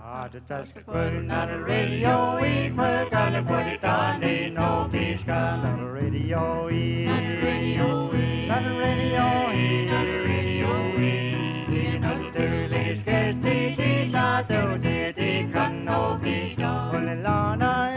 the touch the putting on the radio, we put on the put it on the no peace on the radio, on the radio, on the radio, on the radio, we know the earliest guess the teacher do the can no be done. Well, Lana,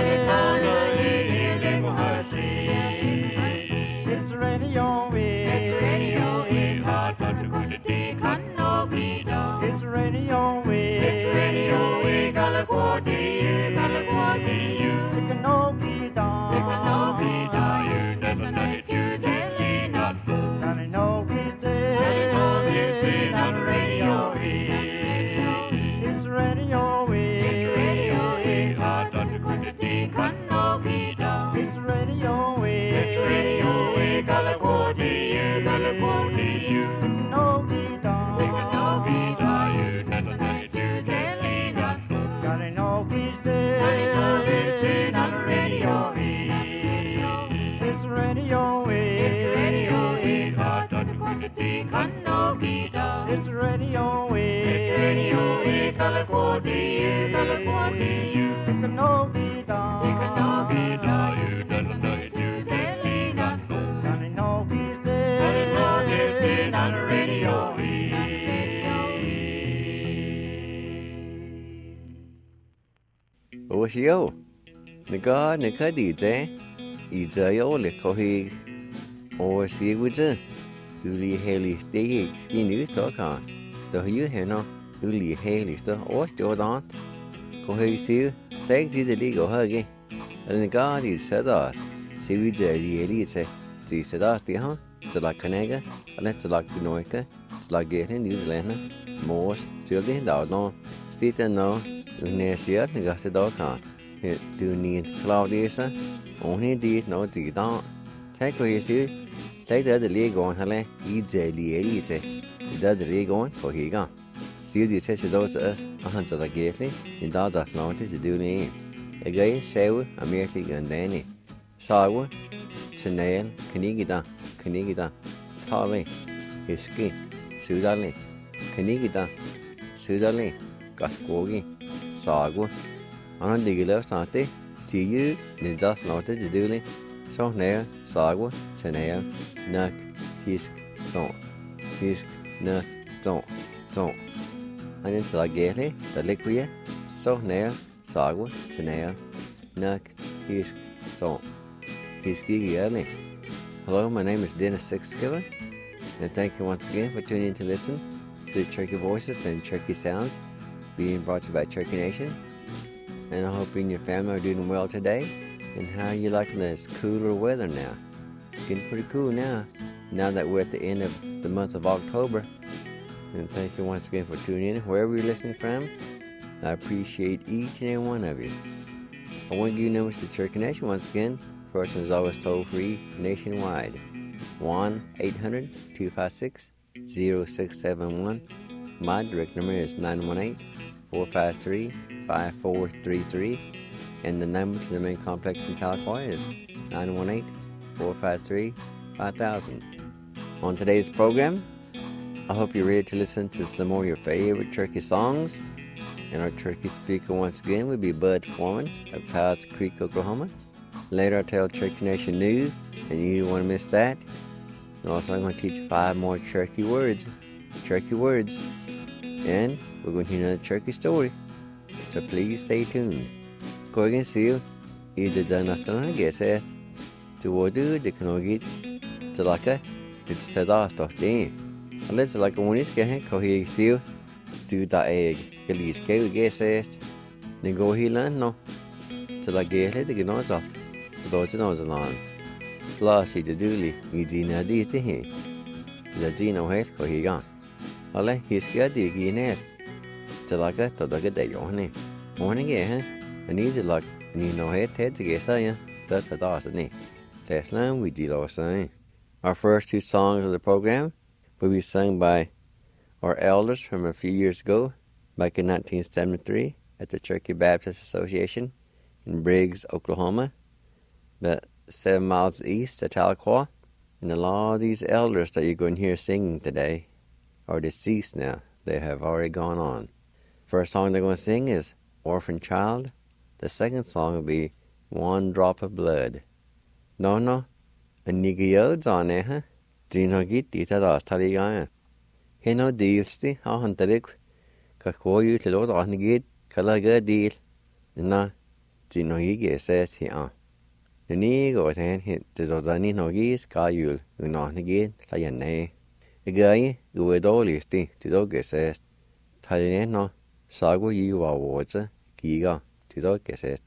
it's the radio, it's the radio, it's hard but the good can no be done. It's the radio, it's the radio, we gotta go to you, gotta go to you. It can no be done, it can no be done. You never know it, you telling us go. And I know he's dead, on the radio, it's the radio, it's the radio, it's hard but the good can no be done. It's the radio, it's the radio, we gotta go to you, gotta go to you. It can no be done, it can no be done. You never know it, you telling us go. Gotta know he's dead, on the radio, it's the radio, it's the radio, it's hard but the good can no be done. It's the radio, it's the radio, we gotta go to you, gotta go to you. It can no be done, it can no be done. You never know it, you telling us go. Gotta know he's dead, gotta know he's dead on the radio. Oshio, Naga Nakadije, Izayo Likohi, or see with it. Uli Haley stay skin news talk on. The you heno, Uli Haley stuff or Jordan. Kohi see, thanks to the legal huggy. And the guard is set off. See we the elite say, see set off the huh? It's like Canega, and it's like Pinoica, it's like getting New Zealand, Morse, Children, Dowdon, Sit and no. Nesia the got the dog on. It do need Claudius, only did no tea down. Take away you, take the other leg on her, eat the elite, the other leg on for he gone. See the test those us, a hunter like gately, in dog of notice to do name. Again, Saw, American and Danny. Sawa, Chanel, Canigida, Tolly, his skin, Sudali, Canigida, Sudali, Gascogi. Sagwa, on the left side, to you, the just noted the duly, so near, Sagwa, Chanel, Nuck, Hisk, Don't, Hisk, Nuck, Don't. And it's like Gately, the liquid, so near, Sagwa, Chanel, Nuck, Hisk, Don't, Hiski early. Hello, my name is Dennis Sixskiller, and thank you once again for tuning in to listen to the Turkey Voices and Turkey Sounds. Being brought to you by Turkey Nation, and I hope you and your family are doing well today. And how you liking this cooler weather now? It's getting pretty cool now that we're at the end of the month of October. And thank you once again for tuning in, wherever you're listening from. I appreciate each and every one of you. I want to give you numbers to Turkey Nation once again. First one is always toll free nationwide. 1-800-256-0671. My direct number is 918-453-5433, and the number to the main complex in Tahlequah is 918-453-5000. On today's program, I hope you're ready to listen to some more of your favorite turkey songs. And our turkey speaker once again will be Bud Foreman of Clouds Creek, Oklahoma. Later I'll tell Turkey Nation news, and you don't want to miss that. And also I'm going to teach you 5 more turkey words. And we're going to hear another turkey story. So please stay tuned. Korgen Seal, either done us on a guess asked to what do the Kanogit to like a it's to last off the let's like a one is getting Kohi Seal to the egg. Galis K guess asked. Then go he land no to like get it to get on soft. Those and those along. Lassie the dooley, Medina D to him. The Dino head Kohi gone. Alle, hiska digi nest. Talaga to the day on morning, eh? I need the luck, and you know head to get saying that's a dawson. Last time we did our saying. Our first 2 songs of the program will be sung by our elders from a few years ago, back in 1973, at the Turkey Baptist Association in Briggs, Oklahoma, about 7 miles east of Tahlequah. And a lot of these elders that you're going to hear singing today are deceased now. They have already gone on. First song they're going to sing is Orphan Child. The second song will be One Drop of Blood. No, a nigga on eh, huh? Dino gitti ta das taligaya. Heno dealsti, ha hantarik, ka koyu til lord on git, kalaga deal. Na, dino gige says he ah. The nigga ten hit the zodani no gis kayul, unahni la yane. A guy, who would always think to dog says, Talino, Sago you are water, Giga, to dog says.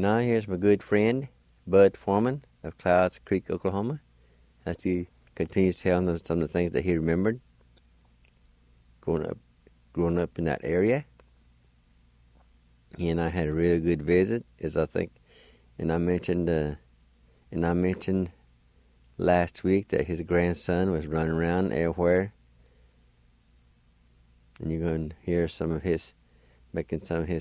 And now here's my good friend, Bud Foreman of Clouds Creek, Oklahoma, as he continues telling them some of the things that he remembered growing up in that area. He and I had a really good visit, as I think, and I mentioned last week that his grandson was running around everywhere, and you're going to hear making some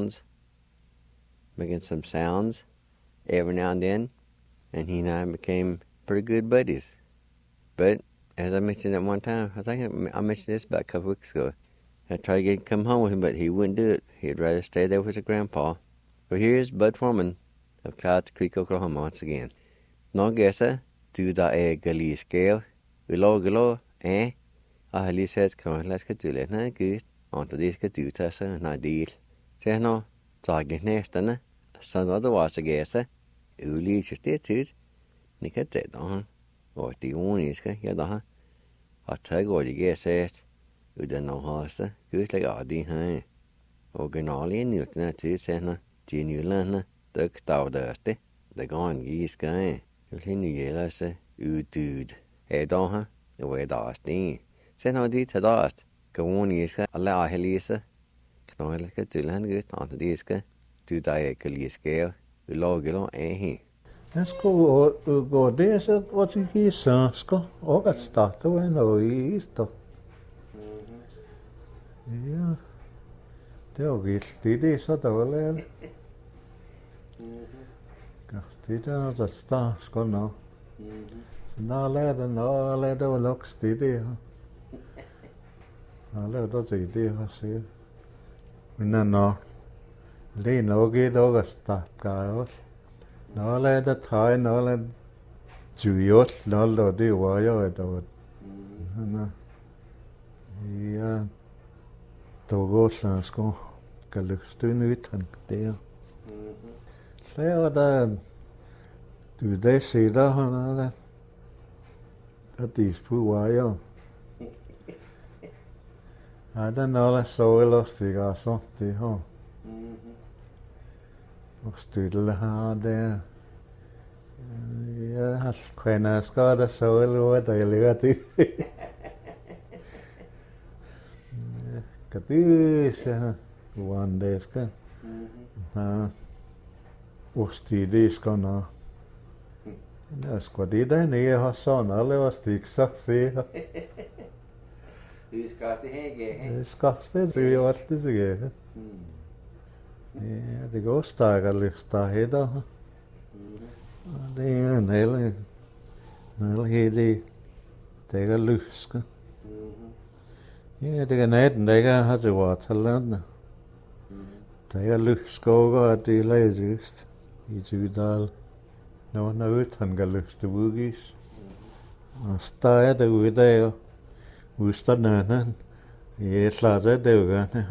sounds every now and then, and he and I became pretty good buddies. But as I mentioned at one time, I think I mentioned this about a couple weeks ago, I tried to get him to come home with him, but he wouldn't do it. He'd rather stay there with his grandpa. So here's Bud Foreman of Clouds Creek, Oklahoma once again. Nå gæsa, du der gali skæv, galo, ahalises kamalaska tulena gust, antadiska dutasa na deal. Sehno, tagin næsterne, sanada wasa gæsa, uli justetut, nika tædon, og de uniska, yadaha, og tagårdi gæsast, udan nohasa, gustlag adi hai. Og genalien nytna til sehno, de nylande, døk davdørste, det går giska, Ulhin gjelase udud. Edaha, og edasting. Sen har de tadast. Kawoniska, alle ahelise. Knohelska tulhan gust, antadiska. Du da ekaliske, ulagelo ehi. Jeg skulle gå det, så var det ikke sørsker. Og at starte var noget i Ister. Ja, det var gilt. Det så der var lavet. Det er der står skal nå. Så når lader det var luks det her. Når lader det det her så. Men når det nok det der start gør. Når lader træ når lader jujot når det var jo der. Ja. Togo skal lykkestønne utan det. Så er der du det sidder han der disputer jo. Ja, den er så lustig og så det har. Og stille her der. Ja, har kvinder skal der så eller der ligger det. Kan du se hvordan det skal. Ja. Osti skal nå. Det skal det der nede har sådan alle var stik så se. Du skal det her. Det skal det jo altid sige. Ja, det går stærkere lyst der hedder. Det er en hele det er lyst. Ja, det er natten der ikke har det var talent. Det er lyst og det læses i Tydal. Når utan kan lyst til udgis. Og stadig det ude der. Udstanderne. Jeg slager det jo gerne.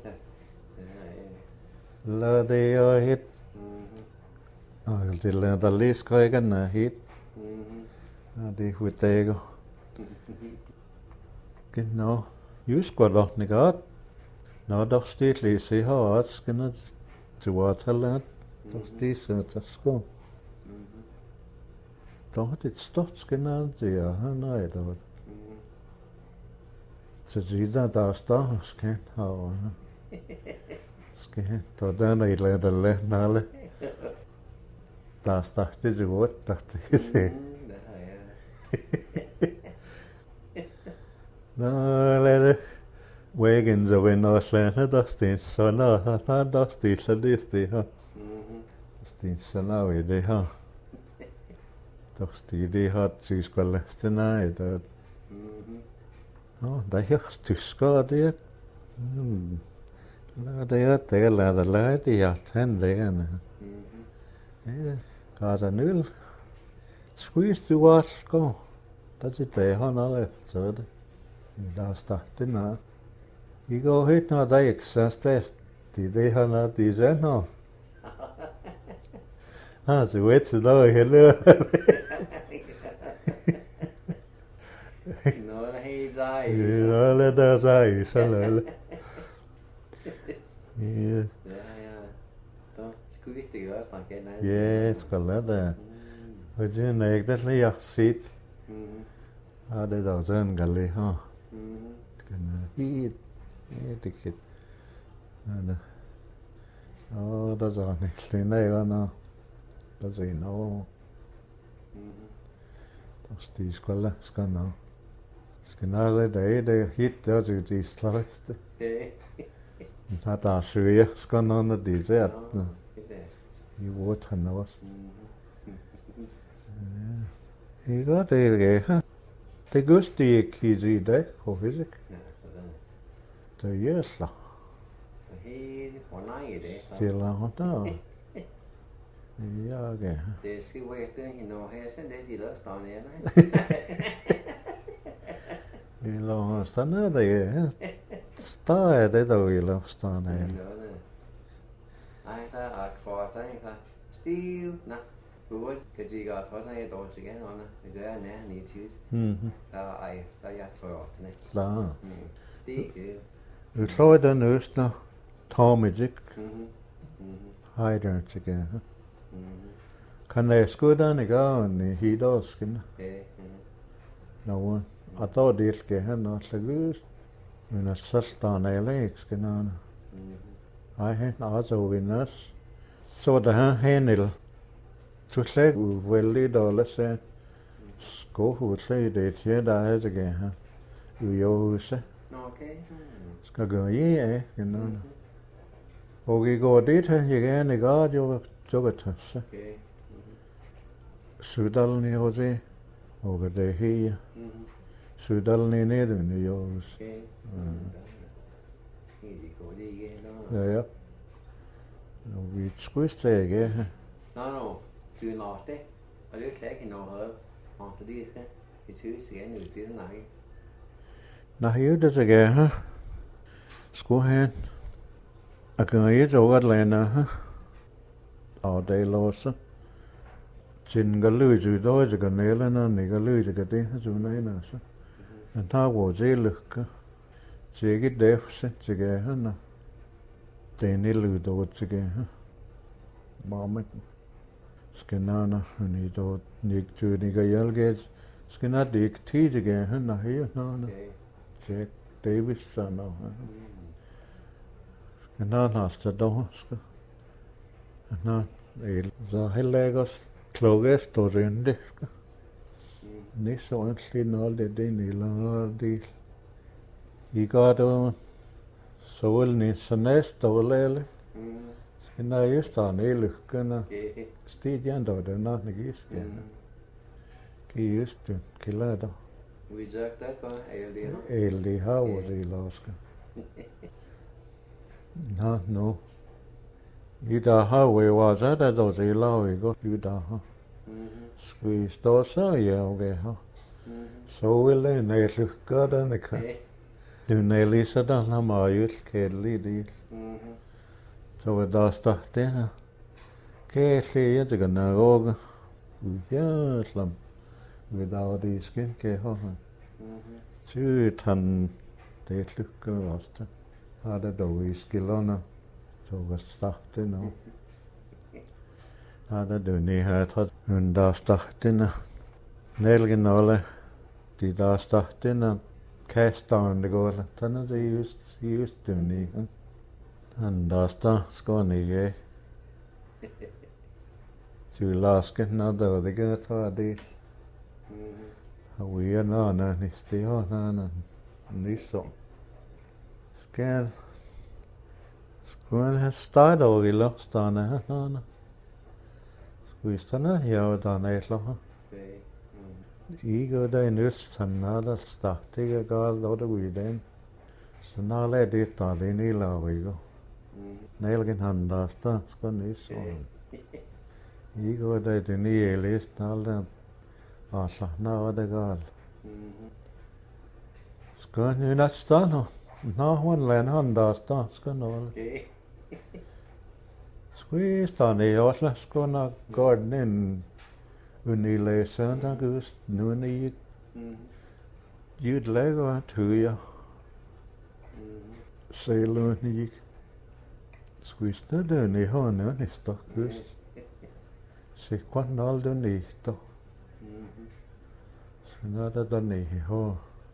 Lad det jo hit. Og det lader der lige skrækkerne hit. Og det er uddager. Genau. Just var doch nicht gerade. Når der steht lige her også skal det til vores talent. Der steht så skal. Der har det stort skal det er nej der. Så det der står skal ha. Skal der der i lader nalle. Der står det så godt der det. Nå lad det. Wagons of in Northland, Dustin, so no, not Dusty, so this her. Dustin, so now they have. Dusty, they had to school last night. Oh, they have to score there. They are there, the lady, 10 there. Got a new squeeze to watch go. That's it, they have no left, so that's starting now. I går hit når der ikke så stærkt. Det har noget det så nå. Ah, så vet du da heller. Nå, helt sej. Nå, lad der sej så lad. Ja. Så skulle vi det også, der kender. Ja, skal lade det. Og det er nægtet lige at sit. Det er der sådan galli, ha. Helt det. Og der så ikke lige noget. Der så noget. Der stiger skulle skal nå. Skal nå det hit der så det slagste. Der søger skal nå når det så i våren også. Ikke det er. Det gøst ikke i dag, hvorfor ikke? Det er så. Helt fornøjet i det. Det er der. Ja, okay. Det skal være efter hende, og her skal det de løst der nede. Vi lader os dernede, det er. Der er det, der vi lader os dernede. Nej, der er kvarter, ikke? Stiv, nej. Hvor kan de gøre trods af et år til igen, og det gør jeg nær 9 tid. Der er jeg for år til det. Klar. Det er ikke. Vi tror, at den østner Tormidzik. Heider til igen. Kan jeg skudde ikke af i hidårsken? Nå, og der er det skal han også løst. Men at så står der ikke skal noget. Ej, han er også vindes. Så der her henel. Så slet veldig dårligt sagde. Skohuset det til der er til her. I Aarhus. Okay. Skal gøre af, noget. Og I går dit her, jeg gerne gør jo tøsse. Sydalen i Aarhus. Og det her. Sydalen i nede i Aarhus. Ja. Og vi skudste ikke her. Nå, du er nok det. Og det er slet ikke noget. Og det skal i tøs igen ud til den egen. Nej, det er ikke her. Skulle han. Og kan jeg så godt lande her. Og det er også. Siden kan løse ud af det kan nælderne, og ikke løse kan det her, så er også. Men der var det lykke. Det er ikke det, til her. Det er en lille ud af til her. Mamma. Skenana, hun er dog ikke til ikke hjælpet. Skenana det ikke tid til her, hun er her, nå. Jack Davis, så nå. Skenana har stået dog, skal. Nå, så heller ikke også klokke står rende. Det så egentlig noget, det er en lille del. I går der solen i så næste år, Skenana just der en lykken. Sted jeg der den der gæst. Just det, killer der. Vi sagde det godt, Det har jo det laske. Nå. I der har jo også der det laver ikke godt i der har. Skal vi stå så ja okay her. Så vil det næste gøre den ikke. Det er lige så der har meget kedeligt det. Så var der start det her. Kæslig, jeg tænker nok. Ja, slam. Vi der var det skin, kan jeg have. Tyt han, det er lykke også. Har det dog i skillerne. Så var starte nu. Har det dog lige her, tror hun der starte nu. Nælgen alle. De der starte nu. Kasteren det går. Den er det just det lige. Han der starte skal han ikke. Du lasker noget, der det gør tage det. Og vi er noget, det er noget, så. Skal han have startet over i lofsterne her, noget. Skal vi stande her, og der er et eller I gør der en øst, han har der start, det er galt, og det er den. Så når jeg lader det, der er det en i laver, Nælgen han der start, skal han så. I går der den nye listen aldrig. Og så når det galt. Skal han jo næste stå nu? Nå, hun lader han der stå, skal nå. Skal vi stå ned også, skal nok gå den ind. Unilæser, der gøst, nu er I udlægger at høre. Selv ikke. squista dön I hörna nästa kust. Se quando dön nästa. Så nada dön I hör.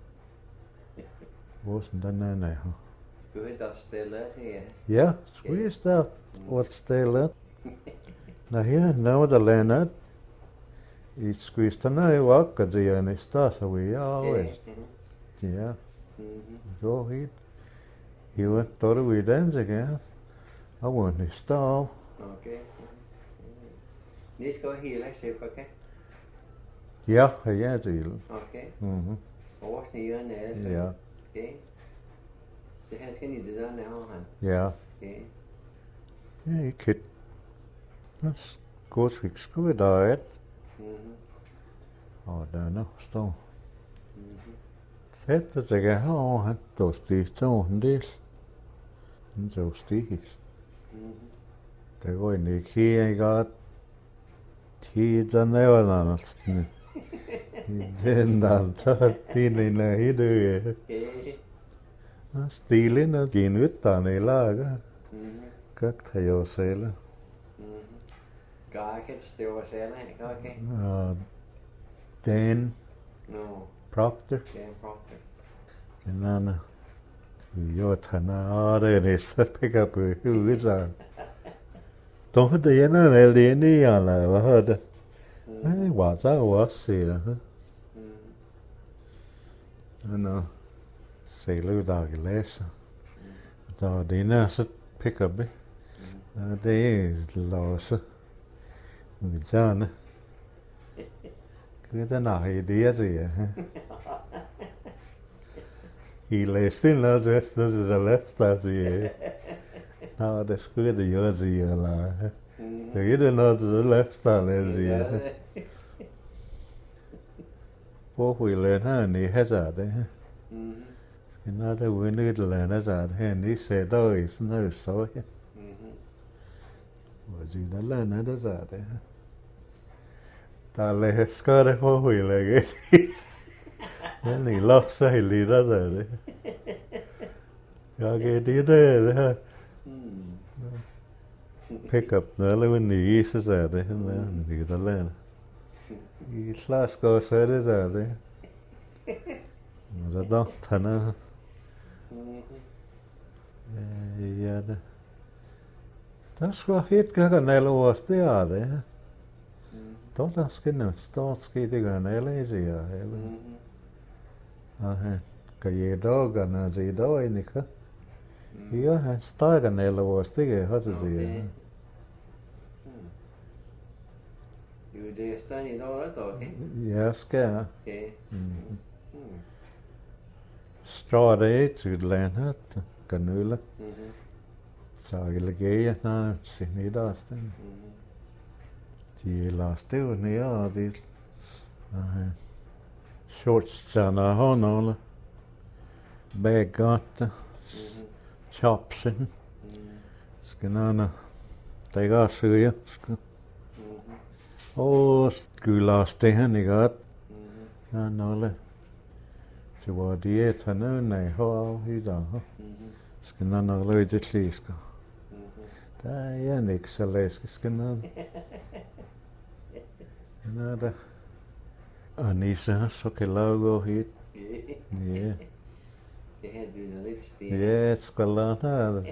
Våsen den nej. Du är där stilla här. Ja, squista åt stället. Här nu där Lennart. I squista nej vaka det nästa så vi always. Ja. Då hit. He went thought we dance again. I want to stop. Okay. Ni ska hela sig, okej? Ja, jag till. Okej. Och vad ni gör när Ja. Okej. Så här ska ni det där när han. Ja. Okej. Ja, kid. That's good fix good diet. Oh, där nu står. Sätter sig här han då stiger en del. En så stiger. Det går in I kriget. Tiden är nästan. Den där tiden är hidu. Stilen är din utan I lager. Как-то jag säger. Garket står själva, okej? Dan No, Proctor. Dan Proctor. Den andra. Jag tar det nästa pick up huvudet så. De hade gärna en del i alla vad hörde. Nej, vad så se. Men seglar dag läsa. Då det är nästa pick up. Det är låsa. Vi tjänar. Det är nej det är. I läste in las vestas de lästa sig. Ja, det skulle det göra sig alla. Det är det något så lästa läser. På skillnaden här ni häsar det. Ska när det vinner det läna så här ni ser då I snö så. Vad det där läna det så här. Där läskar det på skillnaden. Men I lossar I lite så här. Jag är det här. Pick up när det vinner I så här det. Det där läna. I slaskar så är det så här det. Men då tanna. Ja det. Det ska hit kan eller vad det är det. Då ska det stå skite kan eller så ja. Kan ge dagarna så idag in ikväll. Ja, han stagar eller vad det är har det så. Jo, det är stan idag då, okej? Jag ska. Okej. Strå det är tydligen kanula. Sagilgeja när sin idag sten. De laste ju ner det. Shorts tjänar honom. Bäggat. Chopsen. Ska nana. Det går så ju. Och skulaste han igat. Nana. Så var det han nu nej har idag. Ska nana löjde sliska. Det är niks så läsk ska nana. Nada. Anissa så kan lago hit. Ja. Det här det lite stil. Ja, ska lana.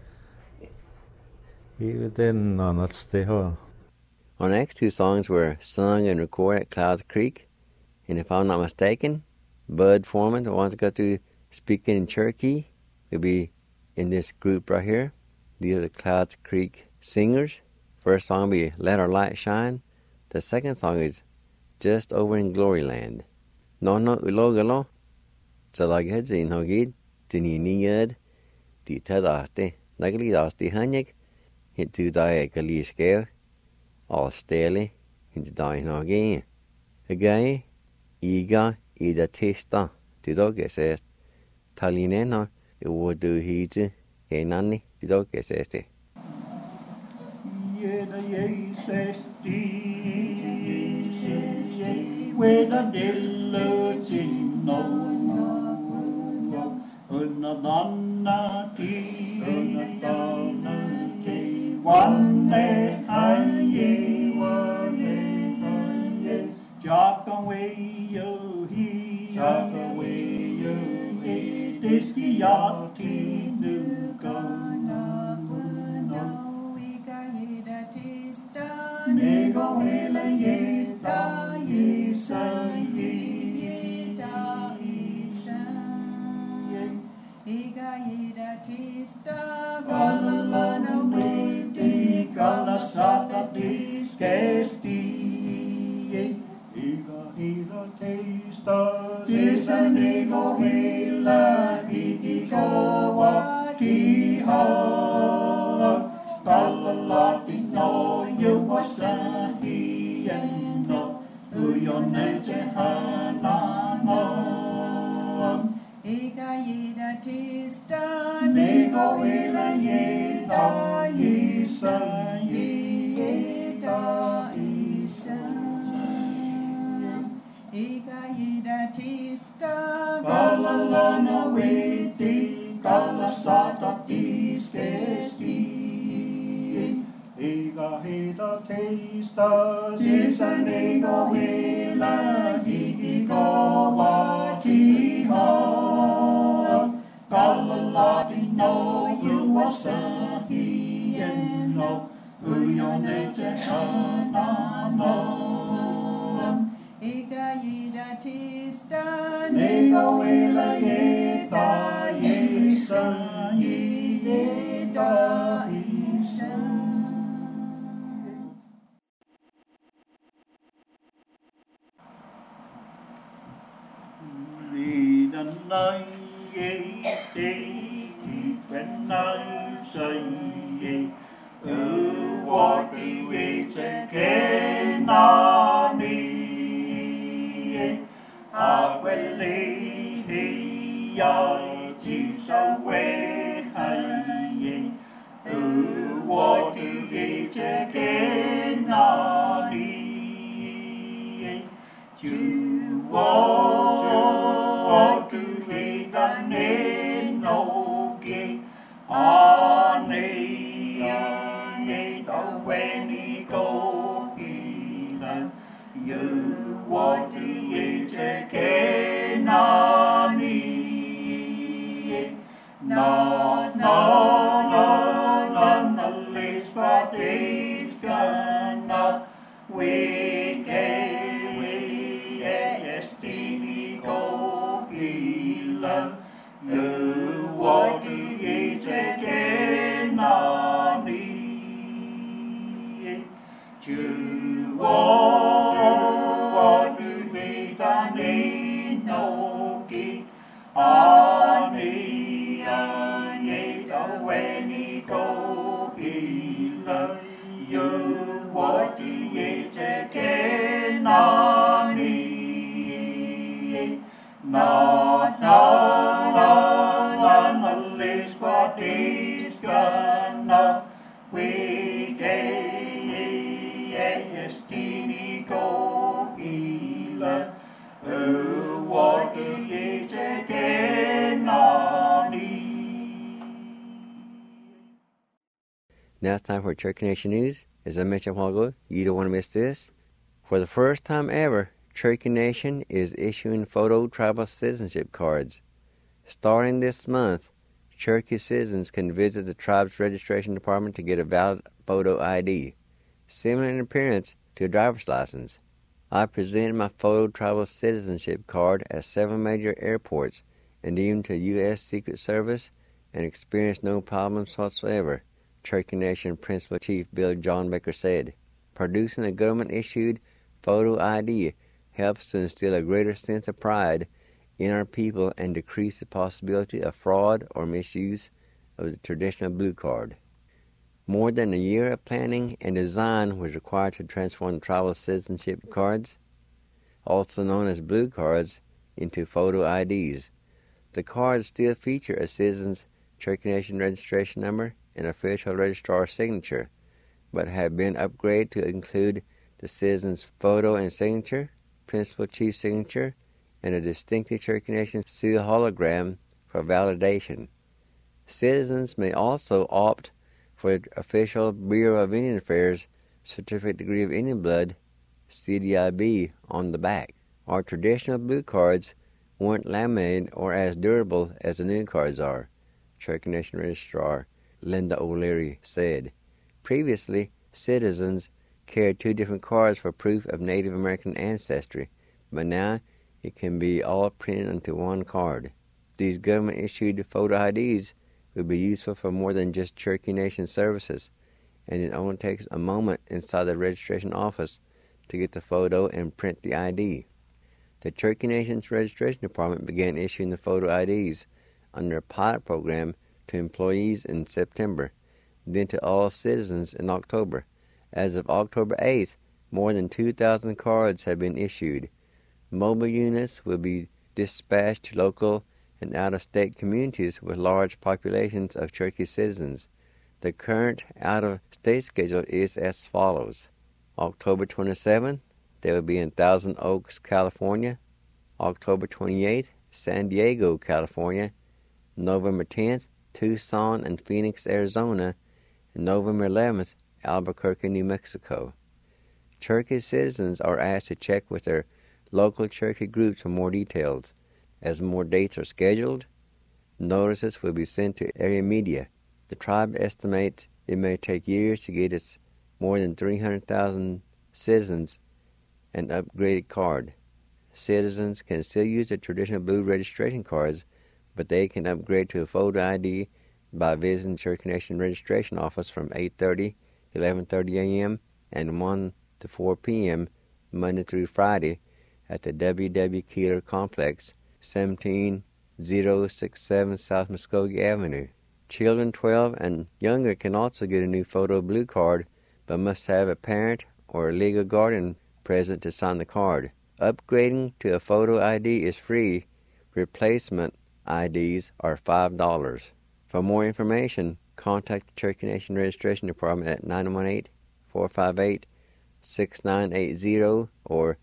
Even then on that stay home. Our next two songs were sung and recorded at Clouds Creek. And if I'm not mistaken, Bud Foreman, the ones that got to speaking in Cherokee, will be in this group right here. These are the Clouds Creek singers. First song will be Let Our Light Shine. The second song is Just Over in Gloryland. No ulogalo. Salaghead in Hogid, Tininiad, the Tadaste, Nagliasti Hanyek, into die Galiske, all stele, into die Hogin. Again, Iga, Ida Testa, the dog says, Talinena, it would do heed, Enani, the dog says. Weda delle cinno una donna ti One day I ye one day Chop away you he Chop away you he Diski yati nu kana kuno Ika yeda tista Nego hela yeta yisa yeda isa Ika yeda tista Galalana witi galasata diskesti Ika hila testa Tisa nego hela Iki kawa tiha Galalati no yuwasahi no Uyone jehana no Ika yeda tista Nego hela yeda yisa yeda isa Ika yeda tista Galalana witi galasata diskesti Ika hita testa Tisa nego hela Iki kawa tiha Galalati no yuwasahi no Uyone jehana no Ika yeda tista Nego hela yeta yisa yeda isa When I when I say what do we take on me? I will leave I just away. What do we take on me? You what do we done in no gate? When he go in you what do you take on me? No, the least for this gonna we destiny go healer. You what do you take on me? You what do we done in no key on me? When he go healer. You what do you take on me? No, the least for this gonna we destiny go healer. What do you take on me? Now it's time for Cherokee Nation News. As I mentioned a while ago, you don't want to miss this. For the first time ever, Cherokee Nation is issuing photo tribal citizenship cards. Starting this month, Cherokee citizens can visit the tribe's registration department to get a valid photo ID, similar in appearance to a driver's license. I presented my photo tribal citizenship card at 7 major airports and even to U.S. Secret Service and experienced no problems whatsoever, Cherokee Nation Principal Chief Bill John Baker said. Producing a government-issued photo ID helps to instill a greater sense of pride in our people and decrease the possibility of fraud or misuse of the traditional blue card. More than a year of planning and design was required to transform the tribal citizenship cards, also known as blue cards, into photo IDs. The cards still feature a citizen's Cherokee Nation registration number and official registrar signature, but have been upgraded to include the citizen's photo and signature, principal chief signature, and a distinctive Cherokee Nation seal hologram for validation. Citizens may also opt for official Bureau of Indian Affairs Certificate Degree of Indian Blood, CDIB, on the back. Our traditional blue cards weren't laminated or as durable as the new cards are, Cherokee Nation Registrar Linda O'Leary said. Previously, citizens carried 2 different cards for proof of Native American ancestry, but now it can be all printed onto one card. These government-issued photo IDs will be useful for more than just Cherokee Nation services, and it only takes a moment inside the registration office to get the photo and print the ID. The Cherokee Nation's Registration Department began issuing the photo IDs under a pilot program to employees in September, then to all citizens in October. As of October 8th, more than 2,000 cards have been issued. Mobile units will be dispatched to local and out-of-state communities with large populations of Cherokee citizens. The current out-of-state schedule is as follows. October 27th, they will be in Thousand Oaks, California. October 28th, San Diego, California. November 10th, Tucson and Phoenix, Arizona. And November 11th, Albuquerque, New Mexico. Cherokee citizens are asked to check with their local Cherokee groups for more details. As more dates are scheduled, notices will be sent to area media. The tribe estimates it may take years to get its more than 300,000 citizens an upgraded card. Citizens can still use their traditional blue registration cards, but they can upgrade to a photo ID by visiting the Cherokee Nation Registration Office from 8:30 to 11:30 a.m. and 1 to 4 p.m. Monday through Friday at the W.W. Keeler Complex, 17067 South Muskogee Avenue. Children 12 and younger can also get a new photo blue card, but must have a parent or a legal guardian present to sign the card. Upgrading to a photo ID is free. Replacement IDs are $5. For more information, contact the Cherokee Nation Registration Department at 918-458-6980 or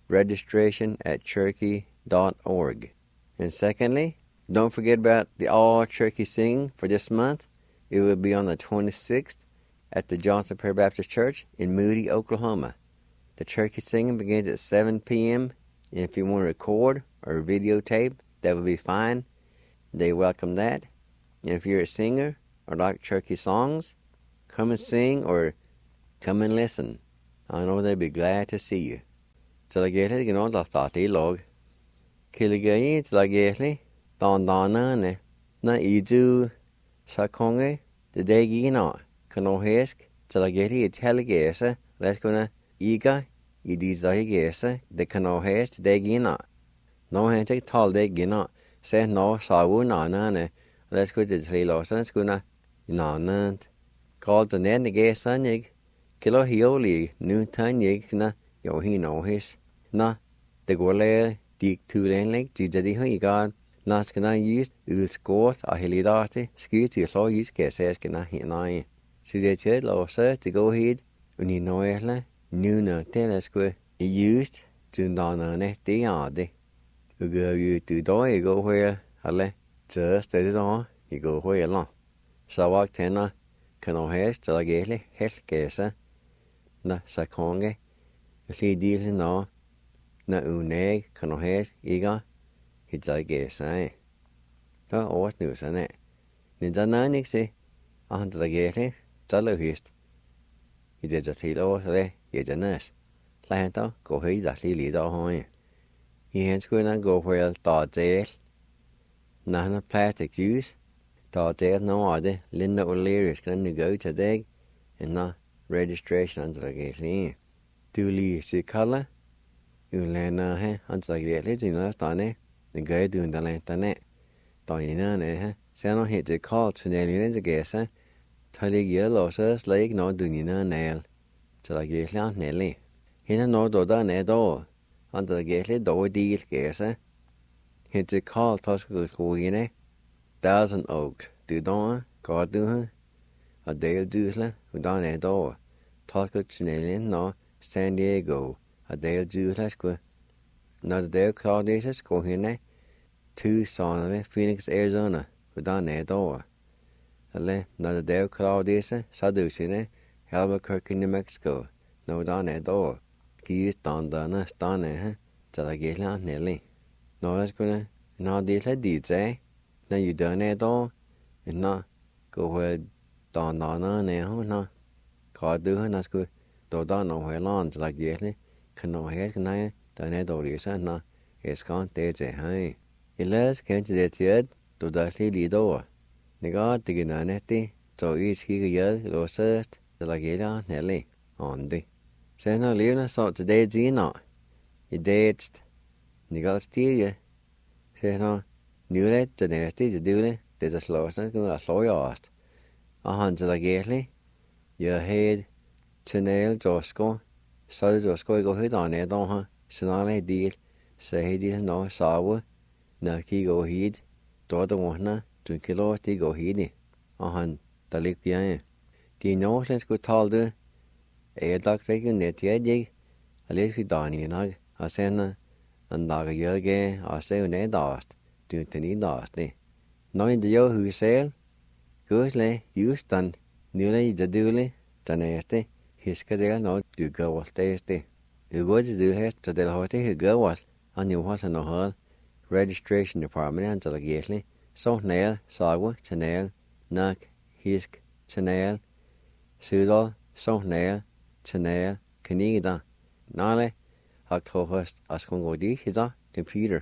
registration@cherokee.org. And secondly, don't forget about the All Cherokee Sing for this month. It will be on the 26th at the Johnson Prairie Baptist Church in Moody, Oklahoma. The Cherokee Singing begins at 7 p.m. and if you want to record or videotape, that will be fine. They welcome that. And if you're a singer or like Cherokee songs, come and sing or come and listen. I know they'll be glad to see you. Tilageli gino la thati log. Kiligay tilageli dana ne na idu sakonge the day gino kanohesk tilageli italigesa let's gonna iga idizahigesa the kanohes de gino. No hente tal de gino se no sawu na ne let's go to the losan skuna nanant called the net negesa nig kilo hioli nu tanyig na yo he no his na de gole dik tulenlik dijadi higan na skana use ulskort a helidate skiti so use kese skana hinai so de ched lo se to go head uni noela nu na telesque used to dana ne de ade ugo you to do go where ale just it on you go where long so walk tena kano hes to agele hel kesa na sakonge li dil no na une kano hes iga hitlagesa to ot nu sane ni dananik se an tlagele talohist ide jatilo le yejanas la go he da li do hoy he hands go go where ta del na plastic use ta del no ade Linda O'Leary is going to go today and na registration under the gate Duli si color ulena he under the gate you know tane the guy doing the lantane tane ne se no hit the call to nearly the gate tali yellow says like no doing na nail to the gate land nearly he no do da ne do under the gate do deal gate hit the call toss go in Thousand Oaks do don god do a dale dusla who don e do talk to no San Diego a dale dusla squa no the dale Claudius go in Tucson Phoenix Arizona who don e do Alle, na the Dave Claudius, Sadusine, Albuquerque, New Mexico, no done at all. Geese down done, stone, Zalagela, Nelly. No, that's gonna, no, these are deeds, eh? Now you done it all, and not go where down, no. God do her, that's good. Though down no where lawns like yetly, can no head, can I, done it all, yes, no, it's gone, there's a high. It lets can't get yet, to the lead door. The God digging on it, so each he year, go first, the Lagela, Nelly, on the. Say no, Leona, so today, Gino. You dated, you got steal you. Say no, knew that the nasty to do it, there's a slow, a slow yast. A hundred Lagela, your head, Chanel, Josco, so Josco go hit on it, don't her, Sonale deal, say he didn't know, sour, no key go heed, daughter one, 2 kilo til gå hidi. Og han, der ligger bjerge. De nordslandske talte, dag ikke net jeg, og lidt skal dagen i nok, og sender en dag jørge, og se ned dast, du til ni dast det. Når en jo husel, gudle, justan, nylig i det dule, der næste, hisker det når du gør alt det. Du går til du hest, så det har det gør alt, og nu har han noget registration department, han til gæsle. Så næl, sagwa, chanel, nak, hisk, chanel, sydal, så næl, chanel, kanida. Nale, Oktoberfest, Askongo Hida, computer.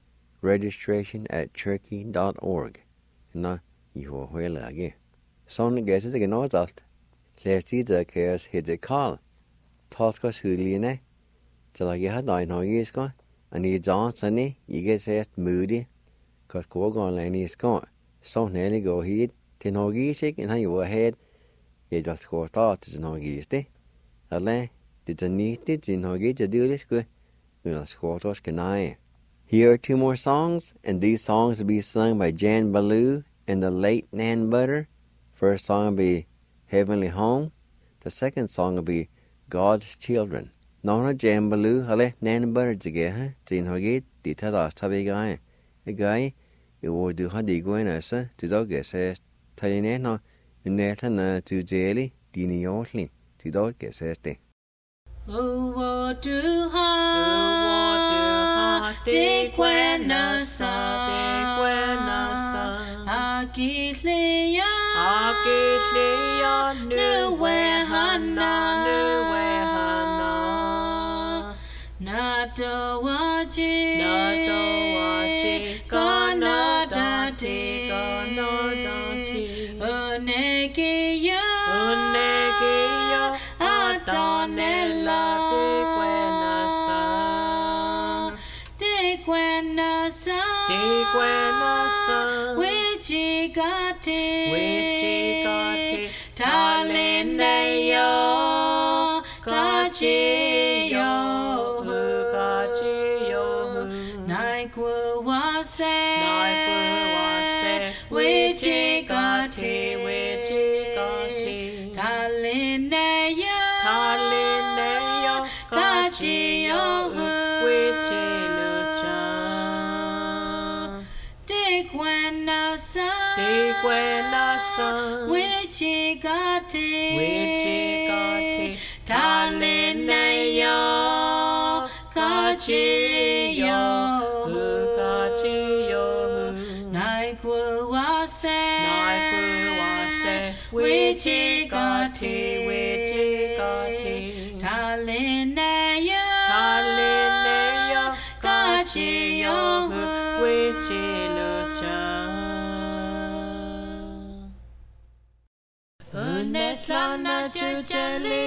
registration@turkey.org. Nå, I får hele again. Sådan gætter det noget alt. Læs de der kæres hedder Karl. Taskos hyldene, til at jeg har dig noget isker, og I danserne, I kan sætte moody. Kort gården i skål, så nælle går hit til Norgisik, en han jo had, jeg der skal starte til Norgiste. Alle, det er nittigt til Norgis til dyliske, uden skål skal nej. Here are 2 more songs, and these songs will be sung by Jan Ballou and the late Nan Butter. First song will be Heavenly Home. The second song will be God's Children. Nå Jan Ballou, alle Nan Butter together, til Norgis, de tager os tabi guy. Guy, it would do hadi guenasa to dog assessed. Talineno, Netana to jelly, Dini Yortly, to dog assessed. Oh, what do ha, de guenasa, Agitlia, Nuehana, Nadawaji, Ganadati, Unegia, Adonella, De Guenasa, Wichigati, Talineo, Gachiyo, Naikuwase, Wichigati, Talineo, Gachiyo, Wichilucha, De Guenasa, Wichigati, Talineo, Gachiyo, Naikuwase, Wichigati, Talineo, Gachiyo, Wichilucha. Unetlana jujali,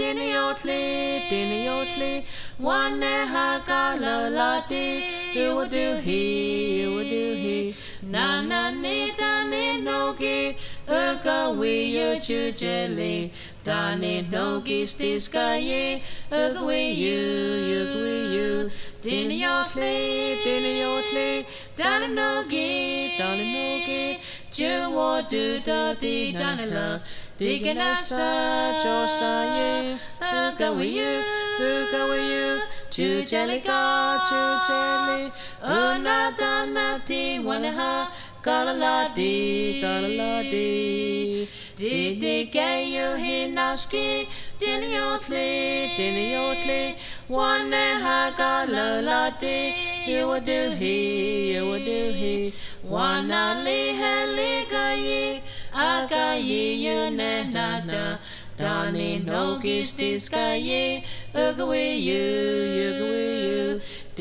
diniotli, wane hagalalati, you would do he, nana nidani nogi, ugawi you jujali, dani nogi stiskaye, ugawi you, diniotli, dani nogi, juwo do dadi danila, diganasa josaye, ugawi you, jujali, unadanati wanaha, Galaladi, galaladi. Didi gayo hinaski, diniotli. One ha galaladi, you would do he. One ali heli gayi, agayi yunenada. Dani nogis diskaye, ugawi you.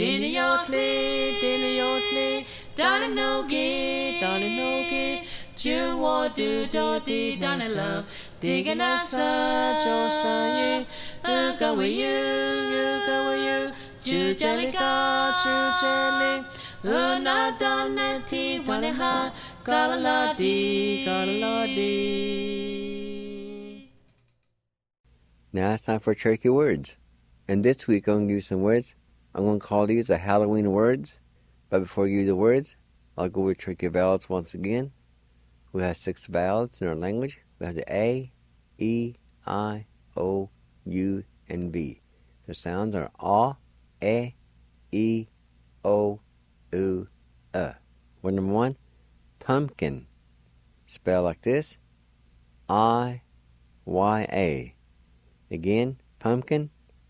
Diniotli. Dani nogi. Juwa do dodi danila. Digging asa josaye, ugawi you. Jujeli. Una daneti waneha, galaladi. Now it's time for Cherokee Words. And this week I'm going to use some words. I'm going to call these the Halloween words. But before you use the words, I'll go with Cherokee vowels once again. We have 6 vowels in our language. We have the A, E, I, O, U, and V. The sounds are A, E, O, U, Word number 1, pumpkin. Spell like this, I-Y-A. Again, pumpkin,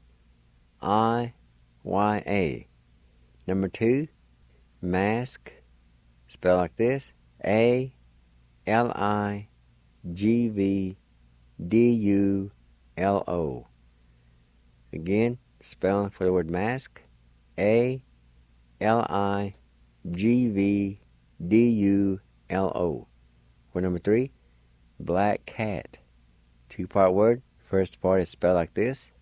I-Y-A. Number 2, mask. Spell like this, A-L-I-G-V-D-U-L-O. Again, spelling for the word mask, A-L-I-G-V-D-U-L-O. Word number 3, black cat. 2-part word. First part is spelled like this,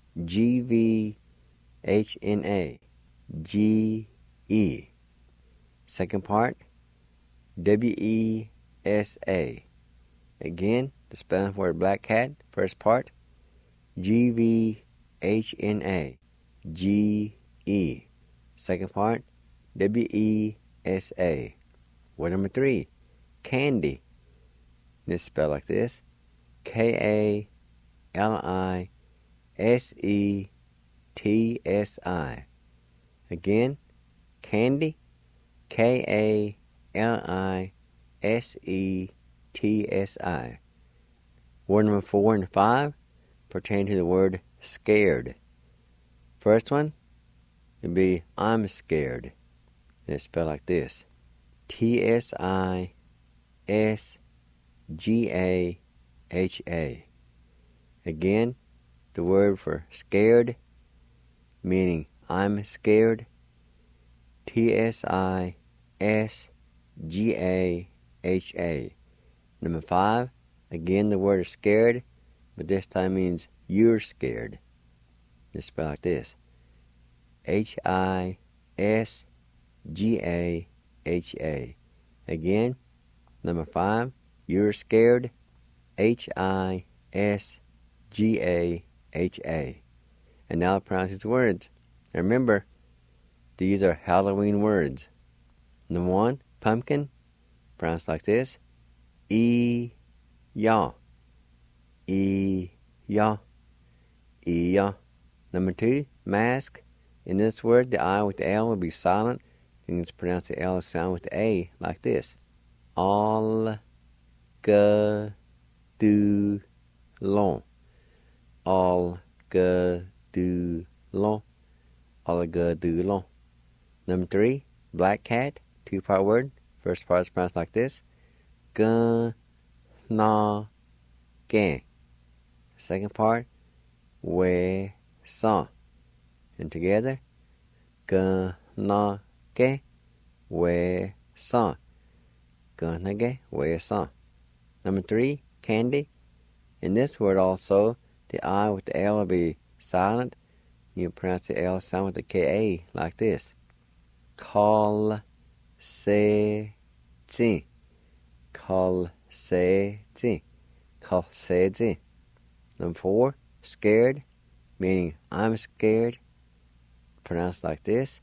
G-V-H-N-A, G-E. Second part, W-E-S-A. Again, the spelling for word black cat. First part, G-V-H-N-A, G-E. Second part, W-E-S-A. Word number 3, candy. This is spelled like this, K-A-L-I-S-E-T-S-I. Again, candy, K-A-L-I-S-E-T-S-I. Word number 4 and 5 pertain to the word scared. First one would be I'm scared. And it's spelled like this, T-S-I-S-G-A-H-A. Again, the word for scared, meaning I'm scared, T-S-I-S-G-A-H-A. Number 5, again the word is scared, but this time means you're scared. It's spelled like this, H-I-S-G-A-H-A. Again, number 5, you're scared, H-I-S-G-A-H-A. And now I'll pronounce these words. And remember, these are Halloween words. Number 1, pumpkin, pronounced like this, E-ya, E-ya, E-ya. Number 2, mask. In this word, the I with the L will be silent. You can pronounce the L sound with the A like this. Al-ga-du-long. Al-ga-du-long. Al-ga-du-long. Number 3, black cat, 2-part word. First part is pronounced like this, G-na-gen. Second part, we-sa. And together, G-na-gen, we-sa. G-na-gen, we-sa. Number 3, candy. In this word also, the I with the L will be silent. You pronounce the L sound with the K-A like this. Kal-se-zi. Kal-se-zi. Kal-se-zi. Number 4, scared, meaning I'm scared. Pronounced like this.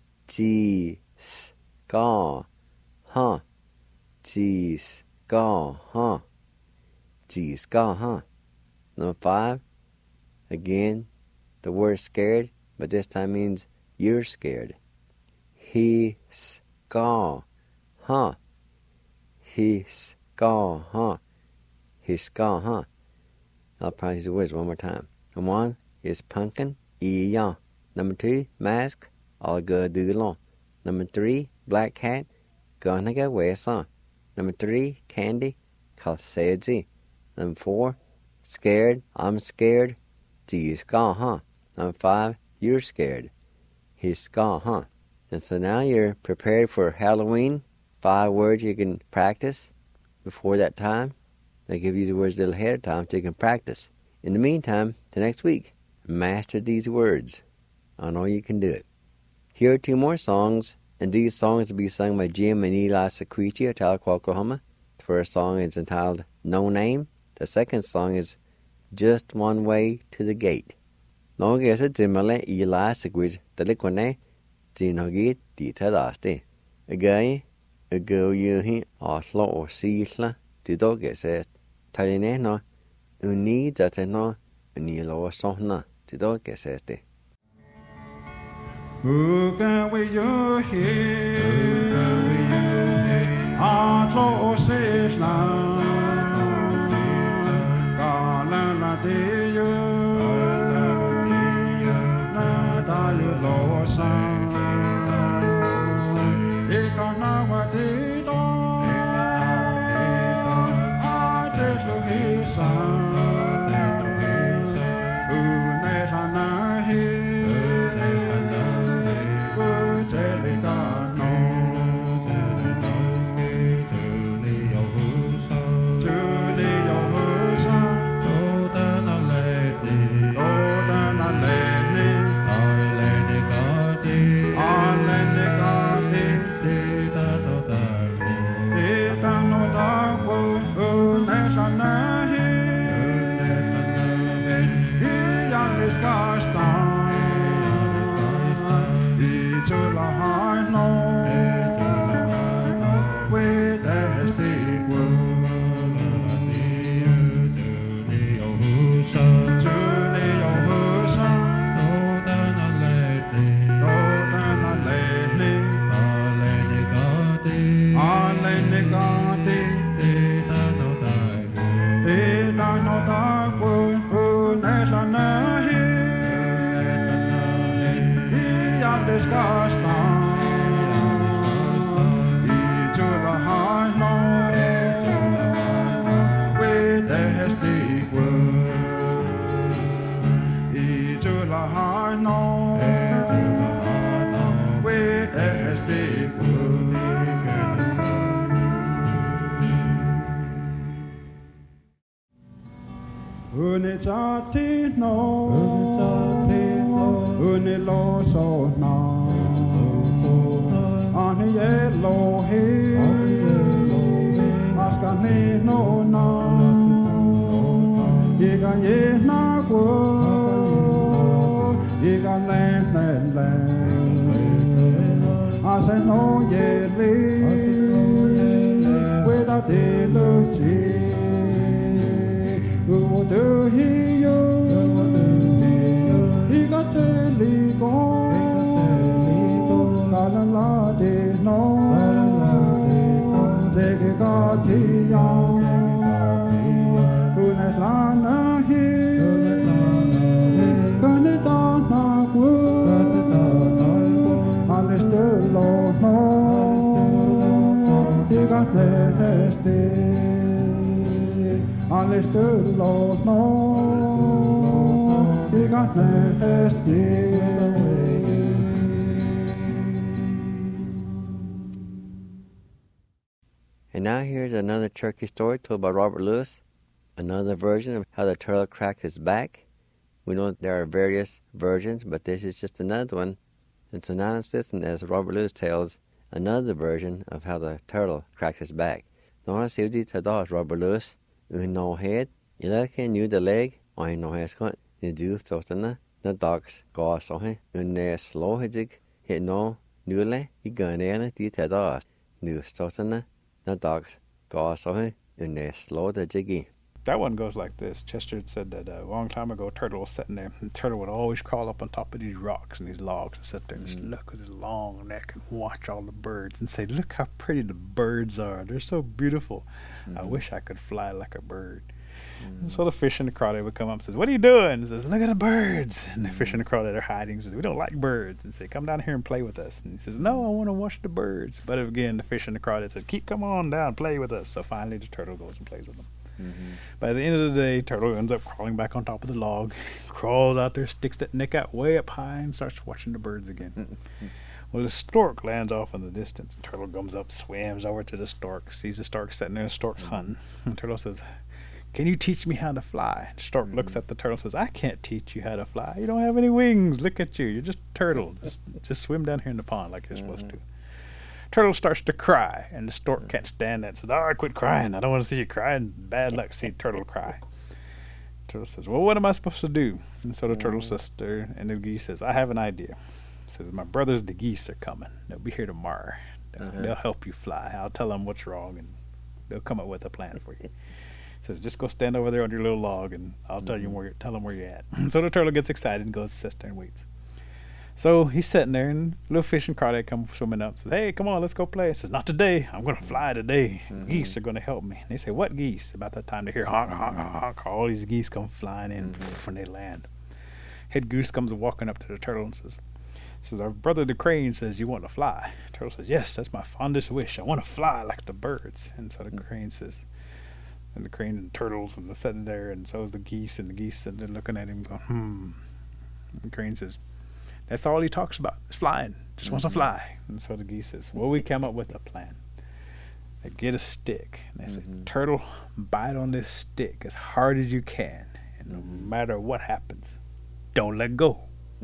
Ji-ska-ha. Ji-ska-ha. Ji-ska-ha. Number 5, again, the word scared, but this time means you're scared. He-ska-ha. Hiskaha. Hiskaha. I'll pronounce the words one more time. Number 1 is pumpkin, iya. Number 2, mask, algadulon. Number 3, black cat, ganaga wesa. Number 3, candy, kalsedzi. Number 4, scared, I'm scared, jiskaha. Number 5, you're scared, hiskaha. And so now you're prepared for Halloween. 5 words you can practice before that time. I give you the words a little ahead of time so you can practice. In the meantime, the next week, master these words. I know you can do it. Here are 2 more songs, and these songs will be sung by Jim and Eli Sequiti of Tahlequah, Oklahoma. The first song is entitled No Name. The second song is Just One Way to the Gate. Nå er det Jimale Eli Sequiti Tahlequah Jinogit di Tadaste. Again, ago you Oslo or Sisla, the dog says, Taline no, uni that no, Nilo Sona, the dog says. Who can we you hear? Oslo Sisla, Galana de you, Nada you losa. And now here's another turkey story told by Robert Lewis, another version of how the turtle cracked his back. We know that there are various versions, but this is just another one. And so now let's listen as Robert Lewis tells another version of how the turtle cracked his back. Now I see what he Robert Lewis, no head, you like knew the leg, I know head cut, the juice tostana, the dogs go so he, slow hejig, hit no, newly, he gun air, the tadas, news tostana. The dogs go so he, slow the jiggy. That one goes like this. Chester had said that a long time ago, a turtle was sitting there. And the turtle would always crawl up on top of these rocks and these logs and sit there and just look with his long neck and watch all the birds and say, look how pretty the birds are. They're so beautiful. I wish I could fly like a bird. And so the fish and the crawdad would come up and says, what are you doing? And says, look at the birds. And the fish and the crawdad are hiding. Says, we don't like birds. And say, come down here and play with us. And he says, no, I want to watch the birds. But again, the fish and the crawdad says, come on down, play with us. So finally the turtle goes and plays with them. By the end of the day, turtle ends up crawling back on top of the log, crawls out there, sticks that neck out way up high, and starts watching the birds again. Well, the stork lands off in the distance. And turtle comes up, swims over to the stork, sees the stork sitting there, the stork's hunting. And turtle says, can you teach me how to fly? The stork looks at the turtle and says, I can't teach you how to fly. You don't have any wings. Look at you. You're just a turtle. Just swim down here in the pond like you're supposed to. Turtle starts to cry, and the stork can't stand that. Says, oh, quit crying. I don't want to see you crying. Bad luck, see turtle cry. Turtle says, well, what am I supposed to do? And so the turtle sister and the geese says, I have an idea. Says, my brothers, the geese, are coming. They'll be here tomorrow. They'll help you fly. I'll tell them what's wrong, and they'll come up with a plan for you. Says, just go stand over there on your little log, and I'll tell them where you're at. So the turtle gets excited and goes to sister and waits. So he's sitting there, and little fish and crawdad come swimming up. Says, hey, come on, let's go play. He says, not today. I'm going to fly today. Geese are going to help me. And they say, what geese? About that time they hear honk, honk, honk. All these geese come flying in when they land. Head goose comes walking up to the turtle and says, our brother the crane says, you want to fly? The turtle says, yes, that's my fondest wish. I want to fly like the birds. And so the crane says, and the crane and turtles and they're sitting there, and so is the geese, and the geese sitting there looking at him going, And the crane says, that's all he talks about, is flying. Just wants to fly. And so the geese says, well, we came up with a plan. They get a stick, and they say, turtle, bite on this stick as hard as you can, and no matter what happens, don't let go,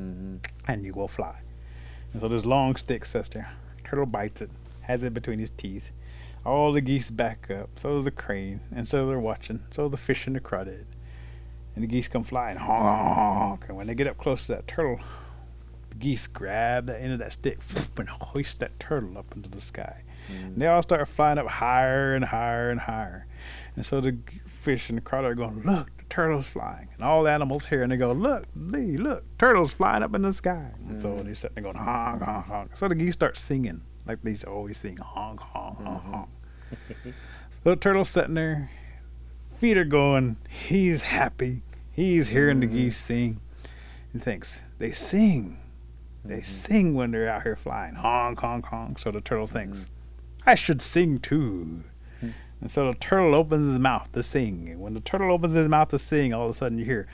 and you will fly. And so this long stick sits there. Turtle bites it, has it between his teeth. All the geese back up, so does the crane, and so they're watching, so the fish and the crawdad. And the geese come flying, honk, and when they get up close to that turtle, the geese grab the end of that stick and hoist that turtle up into the sky. And they all start flying up higher and higher and higher. And so the fish and the crawdad are going, look, the turtle's flying. And all the animals hear, and they go, look, Lee, look, turtle's flying up in the sky. And so they're sitting there going, honk, honk, honk. So the geese start singing, like they always sing, honk, honk, honk, honk. So the turtle's sitting there, feet are going, he's happy, he's hearing the geese sing, and thinks, they sing when they're out here flying, honk, honk, honk. So the turtle thinks, I should sing too. And so the turtle opens his mouth to sing, and when the turtle opens his mouth to sing, all of a sudden you hear,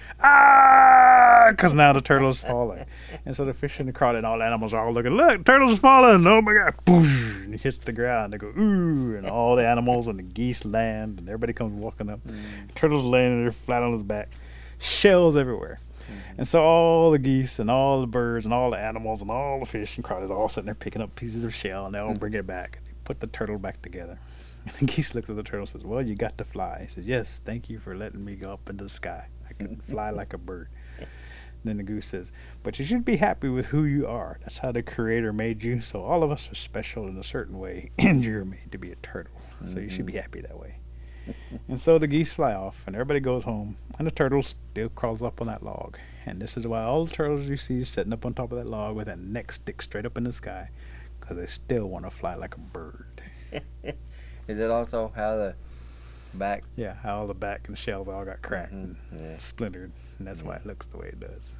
ah, because now the turtle's falling. And so the fish and the crawdad and all the animals are all looking, look, turtle's falling, oh my God, boosh, and he hits the ground. They go, ooh, and all the animals and the geese land, and everybody comes walking up. Turtle's laying there flat on his back, shells everywhere. And so all the geese and all the birds and all the animals and all the fish and crawdads are all sitting there picking up pieces of shell, and they all bring it back. And they put the turtle back together. And the geese looks at the turtle and says, well, you got to fly. He says, yes, thank you for letting me go up into the sky. I can fly like a bird. And then the goose says, but you should be happy with who you are. That's how the Creator made you. So all of us are special in a certain way, and you're made to be a turtle. So you should be happy that way. And so the geese fly off, and everybody goes home, and the turtle still crawls up on that log. And this is why all the turtles you see sitting up on top of that log with that neck stick straight up in the sky, because they still want to fly like a bird. Is it also how the back? Yeah, how all the back and the shells all got cracked and splintered, and that's why it looks the way it does.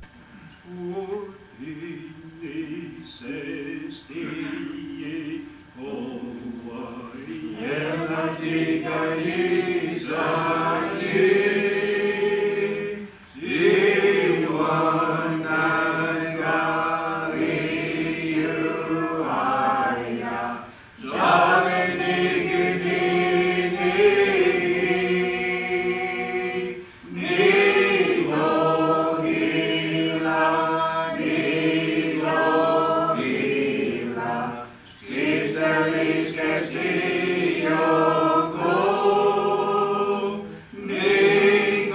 Castillo, go,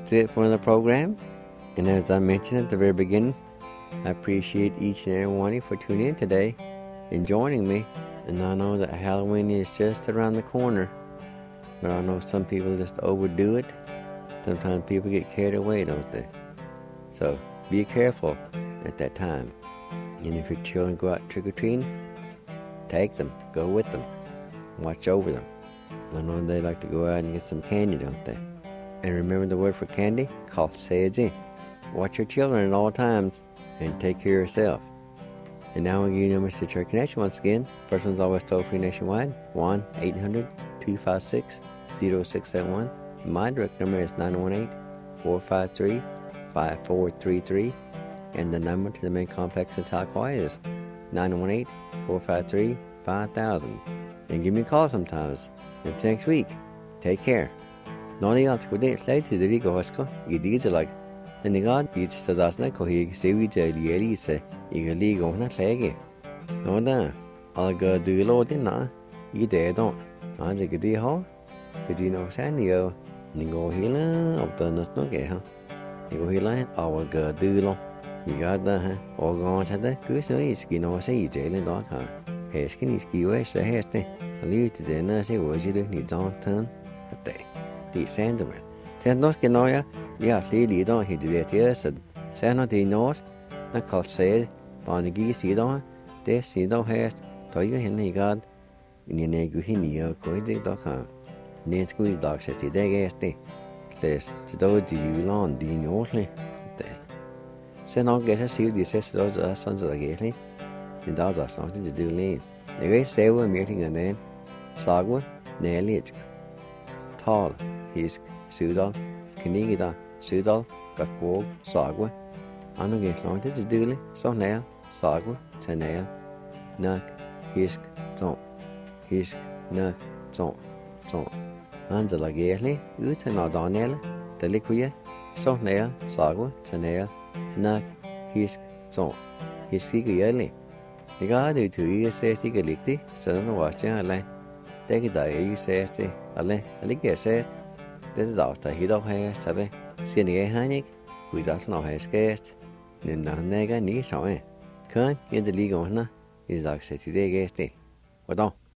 that's it for the program. And as I mentioned at the very beginning, I appreciate each and every one of you for tuning in today and joining me. And I know that Halloween is just around the corner, but I know some people just overdo it. Sometimes people get carried away, don't they? So be careful at that time. And if your children go out trick-or-treating, take them, go with them, watch over them. I know they like to go out and get some candy, don't they? And remember the word for candy? Called seedzi. Watch your children at all times and take care of yourself. And now I'll give you numbers to Church Connection once again. First one's always toll-free nationwide, 1-800-256-0671. My direct number is 918-453-5433. And the number to the main complex in Tahquah is 918-453-5000. And give me a call sometimes. Until next week, take care. Noni else could they say to the Rico Hosco, you did like, and the God eats the last night, he say we tell the Elise, you league on that leg. No, da, I'll go do low dinner. You there don't. I take a day home. Could you know Sandio? You go here, up the nut no get, huh? You go here, I will go do low. You got that, huh? Or go on to the good so you skin or say you jail in dog, huh? Hey, skinny ski west the hair stay. I leave to the nurse, was you need don't turn a day. The Sanderman. Send no skin or ya, see, don't he do that here, said Santa de North. Not called said, on the geese you don't, there's see no hair, told you in the god, in your neg with him, you're going to dog, huh? Then squeeze dog says the day gas day. There's to do you long, the Northly. Sen on get a see the sisters of sons of the gately, and dogs are starting to do lean. The great sailor meeting and then Sagwa, Nelly, Tall, his Sudal, Kanigida, Sudal, Gatwog, Sagwa. I don't get long to do it, so now, Sagwa, Tanel, Nuck, Hisk, Tom, Hisk, Nuck, Tom, Tom. Angela Gately, Utan or Donnell, the liquid, so now, Sagwa, Tanel. Nak, hisk, så, hisk ikke jældig. Det gør det til ikke sæt ikke ligtigt, så den var jeg alle. Det ikke der ikke sæt det, alle ikke sæt. Det der der hit og her, så det. Siger det han ikke, vi der sådan har skæst. Men der nægger ni så. Kan det lige gå under, i dag sæt det ikke det. Hvordan?